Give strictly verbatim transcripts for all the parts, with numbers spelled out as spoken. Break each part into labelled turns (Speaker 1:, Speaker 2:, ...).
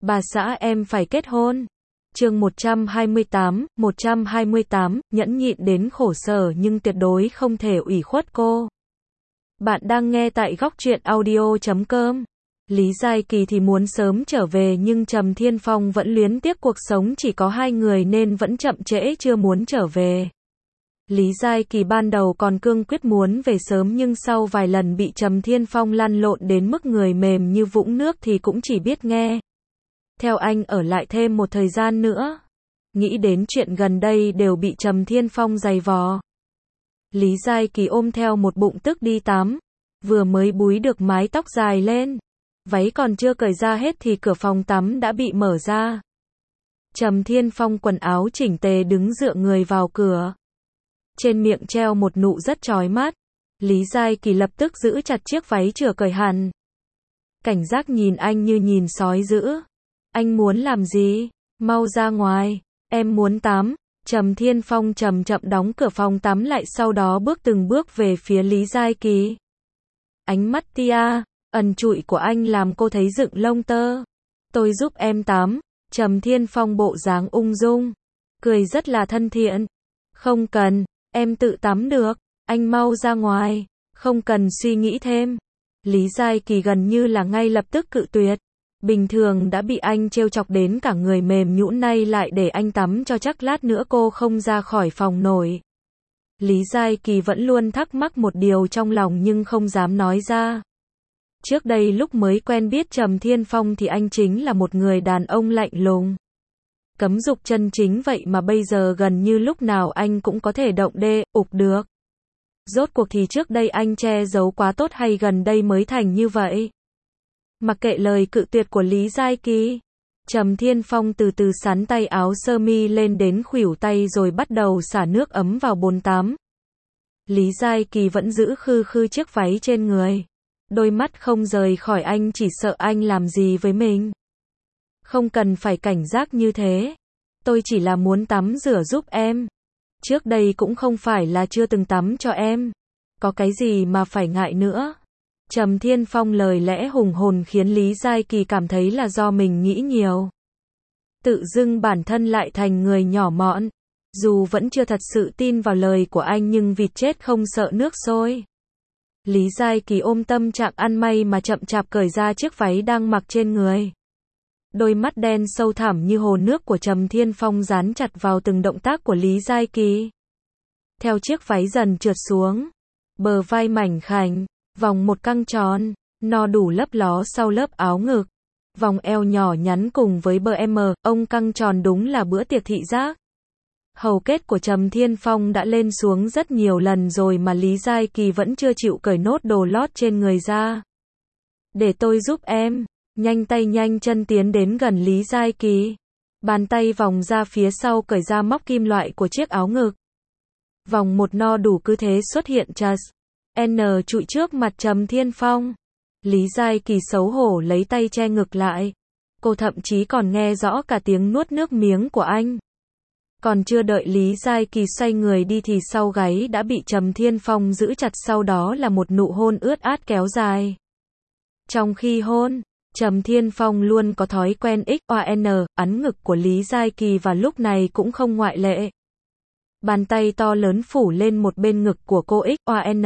Speaker 1: Bà xã em phải kết hôn. Chương một trăm hai mươi tám, một trăm hai mươi tám, nhẫn nhịn đến khổ sở nhưng tuyệt đối không thể ủy khuất cô. Bạn đang nghe tại góc truyện audio chấm com. Lý Giai Kỳ thì muốn sớm trở về nhưng Trầm Thiên Phong vẫn luyến tiếc cuộc sống chỉ có hai người nên vẫn chậm trễ chưa muốn trở về. Lý Giai Kỳ ban đầu còn cương quyết muốn về sớm nhưng sau vài lần bị Trầm Thiên Phong lăn lộn đến mức người mềm như vũng nước thì cũng chỉ biết nghe theo anh ở lại thêm một thời gian nữa. Nghĩ đến chuyện gần đây đều bị Trầm Thiên Phong giày vò. Lý Giai Kỳ ôm theo một bụng tức đi tắm. Vừa mới búi được mái tóc dài lên. Váy còn chưa cởi ra hết thì cửa phòng tắm đã bị mở ra. Trầm Thiên Phong quần áo chỉnh tề đứng dựa người vào cửa. Trên miệng treo một nụ rất chói mắt. Lý Giai Kỳ lập tức giữ chặt chiếc váy chưa cởi hẳn. Cảnh giác nhìn anh như nhìn sói dữ. Anh muốn làm gì? Mau ra ngoài. Em muốn tắm. Trầm Thiên Phong chậm chậm đóng cửa phòng tắm lại sau đó bước từng bước về phía Lý Giai Kỳ. Ánh mắt tia ẩn trụi của anh làm cô thấy dựng lông tơ. Tôi giúp em tắm. Trầm Thiên Phong bộ dáng ung dung. Cười rất là thân thiện. Không cần. Em tự tắm được. Anh mau ra ngoài. Không cần suy nghĩ thêm. Lý Giai Kỳ gần như là ngay lập tức cự tuyệt. Bình thường đã bị anh trêu chọc đến cả người mềm nhũn nay lại để anh tắm cho chắc lát nữa cô không ra khỏi phòng nổi. Lý Giai Kỳ vẫn luôn thắc mắc một điều trong lòng nhưng không dám nói ra. Trước đây lúc mới quen biết Trầm Thiên Phong thì anh chính là một người đàn ông lạnh lùng. Cấm dục chân chính vậy mà bây giờ gần như lúc nào anh cũng có thể động đê, ục được. Rốt cuộc thì trước đây anh che giấu quá tốt hay gần đây mới thành như vậy? Mặc kệ lời cự tuyệt của Lý Giai Kỳ, Trầm Thiên Phong từ từ xắn tay áo sơ mi lên đến khuỷu tay rồi bắt đầu xả nước ấm vào bồn tắm. Lý Giai Kỳ vẫn giữ khư khư chiếc váy trên người. Đôi mắt không rời khỏi anh chỉ sợ anh làm gì với mình. Không cần phải cảnh giác như thế. Tôi chỉ là muốn tắm rửa giúp em. Trước đây cũng không phải là chưa từng tắm cho em. Có cái gì mà phải ngại nữa. Trầm Thiên Phong lời lẽ hùng hồn khiến Lý Giai Kỳ cảm thấy là do mình nghĩ nhiều. Tự dưng bản thân lại thành người nhỏ mọn. Dù vẫn chưa thật sự tin vào lời của anh nhưng vịt chết không sợ nước sôi. Lý Giai Kỳ ôm tâm trạng ăn may mà chậm chạp cởi ra chiếc váy đang mặc trên người. Đôi mắt đen sâu thẳm như hồ nước của Trầm Thiên Phong dán chặt vào từng động tác của Lý Giai Kỳ. Theo chiếc váy dần trượt xuống, bờ vai mảnh khảnh, vòng một căng tròn, no đủ lấp ló sau lớp áo ngực. Vòng eo nhỏ nhắn cùng với bờ em, ông căng tròn đúng là bữa tiệc thị giác. Hầu kết của Trầm Thiên Phong đã lên xuống rất nhiều lần rồi mà Lý Giai Kỳ vẫn chưa chịu cởi nốt đồ lót trên người ra. Để tôi giúp em. Nhanh tay nhanh chân tiến đến gần Lý Giai Kỳ. Bàn tay vòng ra phía sau cởi ra móc kim loại của chiếc áo ngực. Vòng một no đủ cứ thế xuất hiện chas. N trụi trước mặt Trầm Thiên Phong. Lý Giai Kỳ xấu hổ lấy tay che ngực lại. Cô thậm chí còn nghe rõ cả tiếng nuốt nước miếng của anh. Còn chưa đợi Lý Giai Kỳ xoay người đi thì sau gáy đã bị Trầm Thiên Phong giữ chặt, sau đó là một nụ hôn ướt át kéo dài. Trong khi hôn, Trầm Thiên Phong luôn có thói quen ích oan ấn ngực của Lý Giai Kỳ và lúc này cũng không ngoại lệ. Bàn tay to lớn phủ lên một bên ngực của cô oan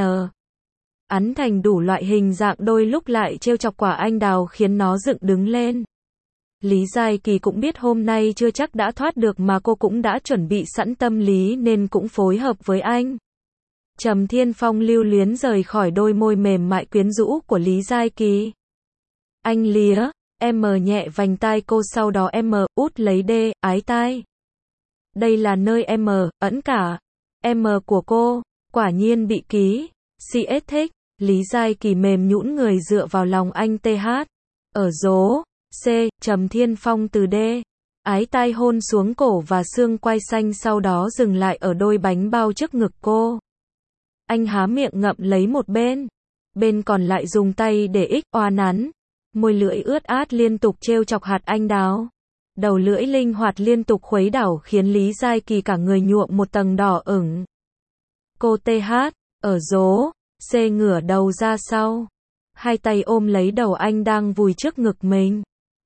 Speaker 1: ấn thành đủ loại hình dạng, đôi lúc lại trêu chọc quả anh đào khiến nó dựng đứng lên. Lý Giai Kỳ cũng biết hôm nay chưa chắc đã thoát được mà cô cũng đã chuẩn bị sẵn tâm lý nên cũng phối hợp với anh. Trầm Thiên Phong lưu luyến rời khỏi đôi môi mềm mại quyến rũ của Lý Giai Kỳ. Anh lía, em nhẹ vành tai cô sau đó em út lấy đê, ái tai. Đây là nơi em ẩn cả. Em của cô, quả nhiên bị ký. xê ét thích. Lý Giai Kỳ mềm nhũn người dựa vào lòng anh tê hát. Ở dố, C, Trầm Thiên Phong từ đê. Ái tai hôn xuống cổ và xương quai xanh sau đó dừng lại ở đôi bánh bao trước ngực cô. Anh há miệng ngậm lấy một bên. Bên còn lại dùng tay để ích oa nắn. Môi lưỡi ướt át liên tục trêu chọc hạt anh đào. Đầu lưỡi linh hoạt liên tục khuấy đảo khiến Lý Giai Kỳ cả người nhuộm một tầng đỏ ửng. Cô tê hát, ở dố, C ngửa đầu ra sau. Hai tay ôm lấy đầu anh đang vùi trước ngực mình.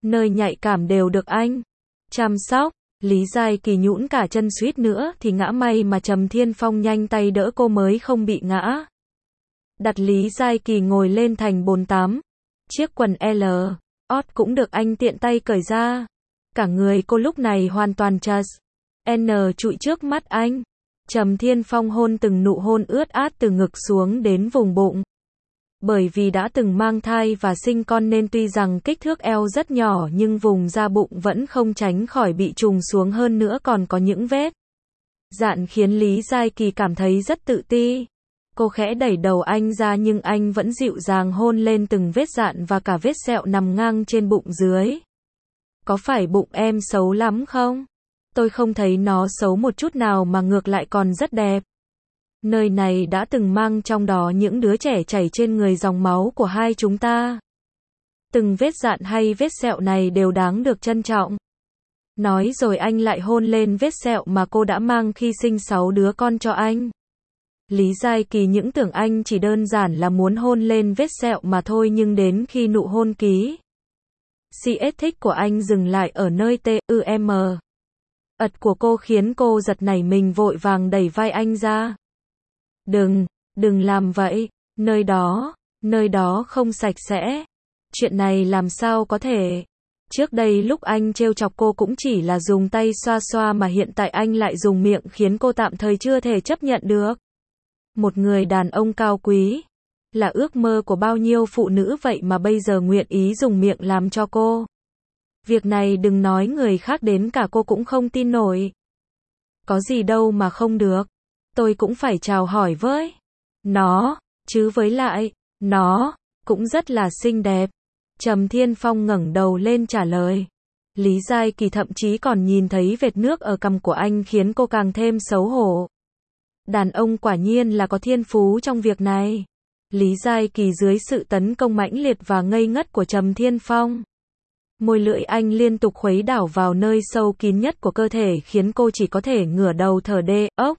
Speaker 1: Nơi nhạy cảm đều được anh chăm sóc. Lý Giai Kỳ nhũn cả chân suýt nữa thì ngã, may mà Trầm Thiên Phong nhanh tay đỡ cô mới không bị ngã. Đặt Lý Giai Kỳ ngồi lên thành bồn tắm. Chiếc quần L, ót cũng được anh tiện tay cởi ra. Cả người cô lúc này hoàn toàn chật. N trụi trước mắt anh. Trầm Thiên Phong hôn từng nụ hôn ướt át từ ngực xuống đến vùng bụng. Bởi vì đã từng mang thai và sinh con nên tuy rằng kích thước eo rất nhỏ nhưng vùng da bụng vẫn không tránh khỏi bị trùng xuống, hơn nữa còn có những vết dạn khiến Lý Giai Kỳ cảm thấy rất tự ti. Cô khẽ đẩy đầu anh ra nhưng anh vẫn dịu dàng hôn lên từng vết dạn và cả vết sẹo nằm ngang trên bụng dưới. Có phải bụng em xấu lắm không? Tôi không thấy nó xấu một chút nào mà ngược lại còn rất đẹp. Nơi này đã từng mang trong đó những đứa trẻ chảy trên người dòng máu của hai chúng ta. Từng vết dạn hay vết sẹo này đều đáng được trân trọng. Nói rồi anh lại hôn lên vết sẹo mà cô đã mang khi sinh sáu đứa con cho anh. Lý Giai Kỳ những tưởng anh chỉ đơn giản là muốn hôn lên vết sẹo mà thôi, nhưng đến khi nụ hôn ký xx thích của anh dừng lại ở nơi T U M ật của cô khiến cô giật nảy mình, vội vàng đẩy vai anh ra. Đừng, đừng làm vậy, nơi đó, nơi đó không sạch sẽ. Chuyện này làm sao có thể? Trước đây lúc anh trêu chọc cô cũng chỉ là dùng tay xoa xoa mà hiện tại anh lại dùng miệng khiến cô tạm thời chưa thể chấp nhận được. Một người đàn ông cao quý, là ước mơ của bao nhiêu phụ nữ vậy mà bây giờ nguyện ý dùng miệng làm cho cô. Việc này đừng nói người khác, đến cả cô cũng không tin nổi. Có gì đâu mà không được. Tôi cũng phải chào hỏi với nó, chứ với lại, nó cũng rất là xinh đẹp. Trầm Thiên Phong ngẩng đầu lên trả lời. Lý Giai Kỳ thậm chí còn nhìn thấy vệt nước ở cằm của anh khiến cô càng thêm xấu hổ. Đàn ông quả nhiên là có thiên phú trong việc này. Lý Giai Kỳ dưới sự tấn công mãnh liệt và ngây ngất của Trầm Thiên Phong, môi lưỡi anh liên tục khuấy đảo vào nơi sâu kín nhất của cơ thể khiến cô chỉ có thể ngửa đầu thở đê ốc.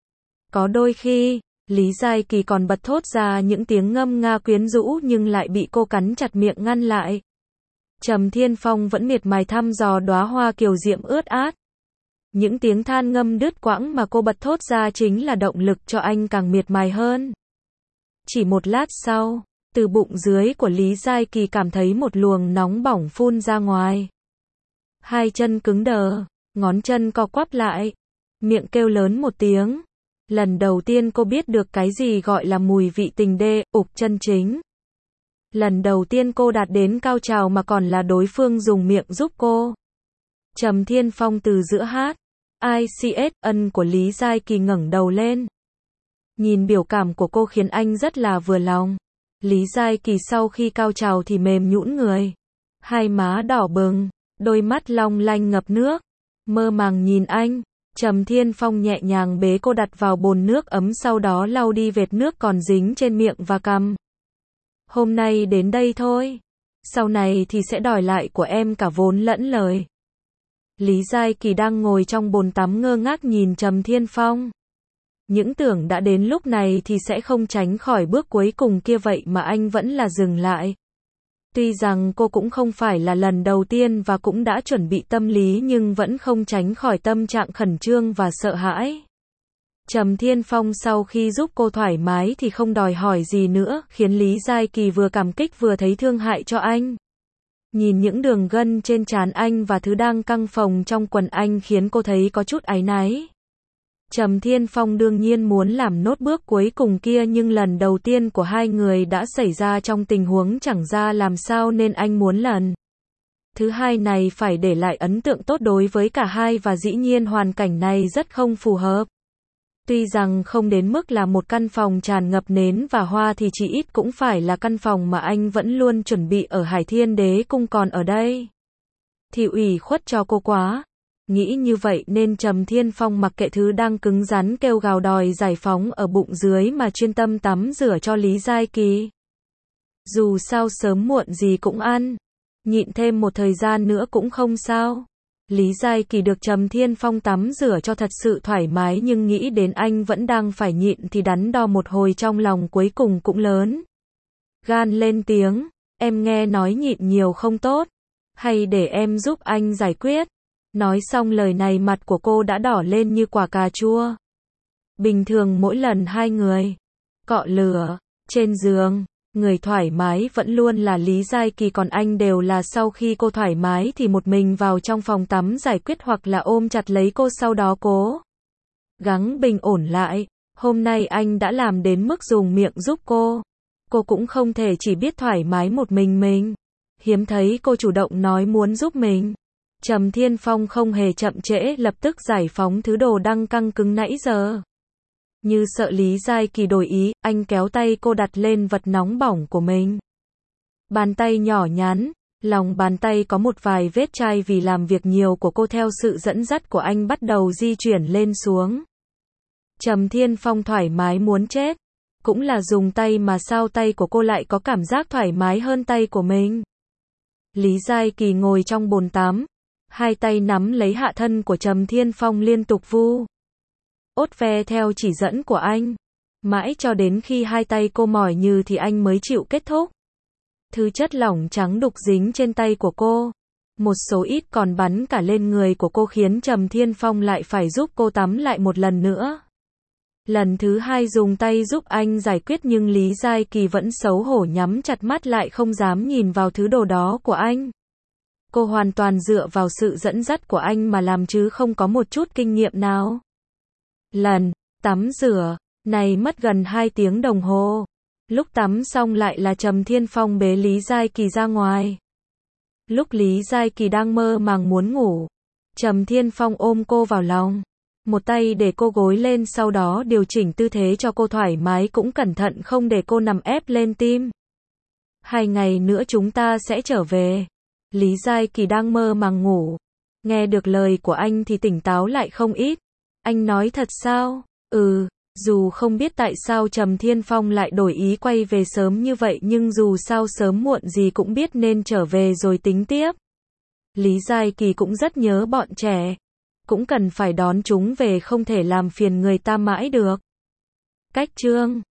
Speaker 1: Có đôi khi, Lý Giai Kỳ còn bật thốt ra những tiếng ngâm nga quyến rũ nhưng lại bị cô cắn chặt miệng ngăn lại. Trầm Thiên Phong vẫn miệt mài thăm dò đóa hoa kiều diễm ướt át. Những tiếng than ngâm đứt quãng mà cô bật thốt ra chính là động lực cho anh càng miệt mài hơn. Chỉ một lát sau, từ bụng dưới của Lý Giai Kỳ cảm thấy một luồng nóng bỏng phun ra ngoài. Hai chân cứng đờ, ngón chân co quắp lại, miệng kêu lớn một tiếng. Lần đầu tiên cô biết được cái gì gọi là mùi vị tình đê, ục chân chính. Lần đầu tiên cô đạt đến cao trào mà còn là đối phương dùng miệng giúp cô. Trầm Thiên Phong từ giữa hát I C S ân của Lý Giai Kỳ ngẩng đầu lên. Nhìn biểu cảm của cô khiến anh rất là vừa lòng. Lý Giai Kỳ sau khi cao trào thì mềm nhũn người. Hai má đỏ bừng, đôi mắt long lanh ngập nước. Mơ màng nhìn anh. Trầm Thiên Phong nhẹ nhàng bế cô đặt vào bồn nước ấm, sau đó lau đi vệt nước còn dính trên miệng và cằm. Hôm nay đến đây thôi. Sau này thì sẽ đòi lại của em cả vốn lẫn lời. Lý Giai Kỳ đang ngồi trong bồn tắm ngơ ngác nhìn Trầm Thiên Phong. Những tưởng đã đến lúc này thì sẽ không tránh khỏi bước cuối cùng kia, vậy mà anh vẫn là dừng lại. Tuy rằng cô cũng không phải là lần đầu tiên và cũng đã chuẩn bị tâm lý nhưng vẫn không tránh khỏi tâm trạng khẩn trương và sợ hãi. Trầm Thiên Phong sau khi giúp cô thoải mái thì không đòi hỏi gì nữa, khiến Lý Giai Kỳ vừa cảm kích vừa thấy thương hại cho anh. Nhìn những đường gân trên trán anh và thứ đang căng phồng trong quần anh khiến cô thấy có chút áy náy. Trầm Thiên Phong đương nhiên muốn làm nốt bước cuối cùng kia, nhưng lần đầu tiên của hai người đã xảy ra trong tình huống chẳng ra làm sao nên anh muốn lần thứ hai này phải để lại ấn tượng tốt đối với cả hai, và dĩ nhiên hoàn cảnh này rất không phù hợp. Tuy rằng không đến mức là một căn phòng tràn ngập nến và hoa thì chỉ ít cũng phải là căn phòng mà anh vẫn luôn chuẩn bị ở Hải Thiên Đế Cung, còn ở đây thì ủy khuất cho cô quá. Nghĩ như vậy nên Trầm Thiên Phong mặc kệ thứ đang cứng rắn kêu gào đòi giải phóng ở bụng dưới mà chuyên tâm tắm rửa cho Lý Giai Kỳ. Dù sao sớm muộn gì cũng ăn, nhịn thêm một thời gian nữa cũng không sao. Lý Giai Kỳ được Trầm Thiên Phong tắm rửa cho thật sự thoải mái, nhưng nghĩ đến anh vẫn đang phải nhịn thì đắn đo một hồi, trong lòng cuối cùng cũng lớn gan lên tiếng, em nghe nói nhịn nhiều không tốt. Hay để em giúp anh giải quyết. Nói xong lời này mặt của cô đã đỏ lên như quả cà chua. Bình thường mỗi lần hai người cọ lửa trên giường, người thoải mái vẫn luôn là Lý Giai Kỳ, còn anh đều là sau khi cô thoải mái thì một mình vào trong phòng tắm giải quyết hoặc là ôm chặt lấy cô sau đó cố gắng bình ổn lại. Hôm nay anh đã làm đến mức dùng miệng giúp cô. Cô cũng không thể chỉ biết thoải mái một mình mình. Hiếm thấy cô chủ động nói muốn giúp mình. Trầm Thiên Phong không hề chậm trễ, lập tức giải phóng thứ đồ đang căng cứng nãy giờ. Như sợ Lý Giai Kỳ đổi ý, anh kéo tay cô đặt lên vật nóng bỏng của mình. Bàn tay nhỏ nhắn, lòng bàn tay có một vài vết chai vì làm việc nhiều của cô theo sự dẫn dắt của anh bắt đầu di chuyển lên xuống. Trầm Thiên Phong thoải mái muốn chết. Cũng là dùng tay mà sao tay của cô lại có cảm giác thoải mái hơn tay của mình. Lý Giai Kỳ ngồi trong bồn tắm. Hai tay nắm lấy hạ thân của Trầm Thiên Phong liên tục vu ốt ve theo chỉ dẫn của anh. Mãi cho đến khi hai tay cô mỏi nhừ thì anh mới chịu kết thúc. Thứ chất lỏng trắng đục dính trên tay của cô. Một số ít còn bắn cả lên người của cô khiến Trầm Thiên Phong lại phải giúp cô tắm lại một lần nữa. Lần thứ hai dùng tay giúp anh giải quyết nhưng Lý Giai Kỳ vẫn xấu hổ nhắm chặt mắt lại không dám nhìn vào thứ đồ đó của anh. Cô hoàn toàn dựa vào sự dẫn dắt của anh mà làm chứ không có một chút kinh nghiệm nào. Lần tắm rửa này mất gần hai tiếng đồng hồ. Lúc tắm xong lại là Trầm Thiên Phong bế Lý Giai Kỳ ra ngoài. Lúc Lý Giai Kỳ đang mơ màng muốn ngủ, Trầm Thiên Phong ôm cô vào lòng. Một tay để cô gối lên, sau đó điều chỉnh tư thế cho cô thoải mái, cũng cẩn thận không để cô nằm ép lên tim. Hai ngày nữa chúng ta sẽ trở về. Lý Giai Kỳ đang mơ màng ngủ. Nghe được lời của anh thì tỉnh táo lại không ít. Anh nói thật sao? Ừ, dù không biết tại sao Trầm Thiên Phong lại đổi ý quay về sớm như vậy nhưng dù sao sớm muộn gì cũng biết nên trở về rồi tính tiếp. Lý Giai Kỳ cũng rất nhớ bọn trẻ. Cũng cần phải đón chúng về, không thể làm phiền người ta mãi được. Cách chương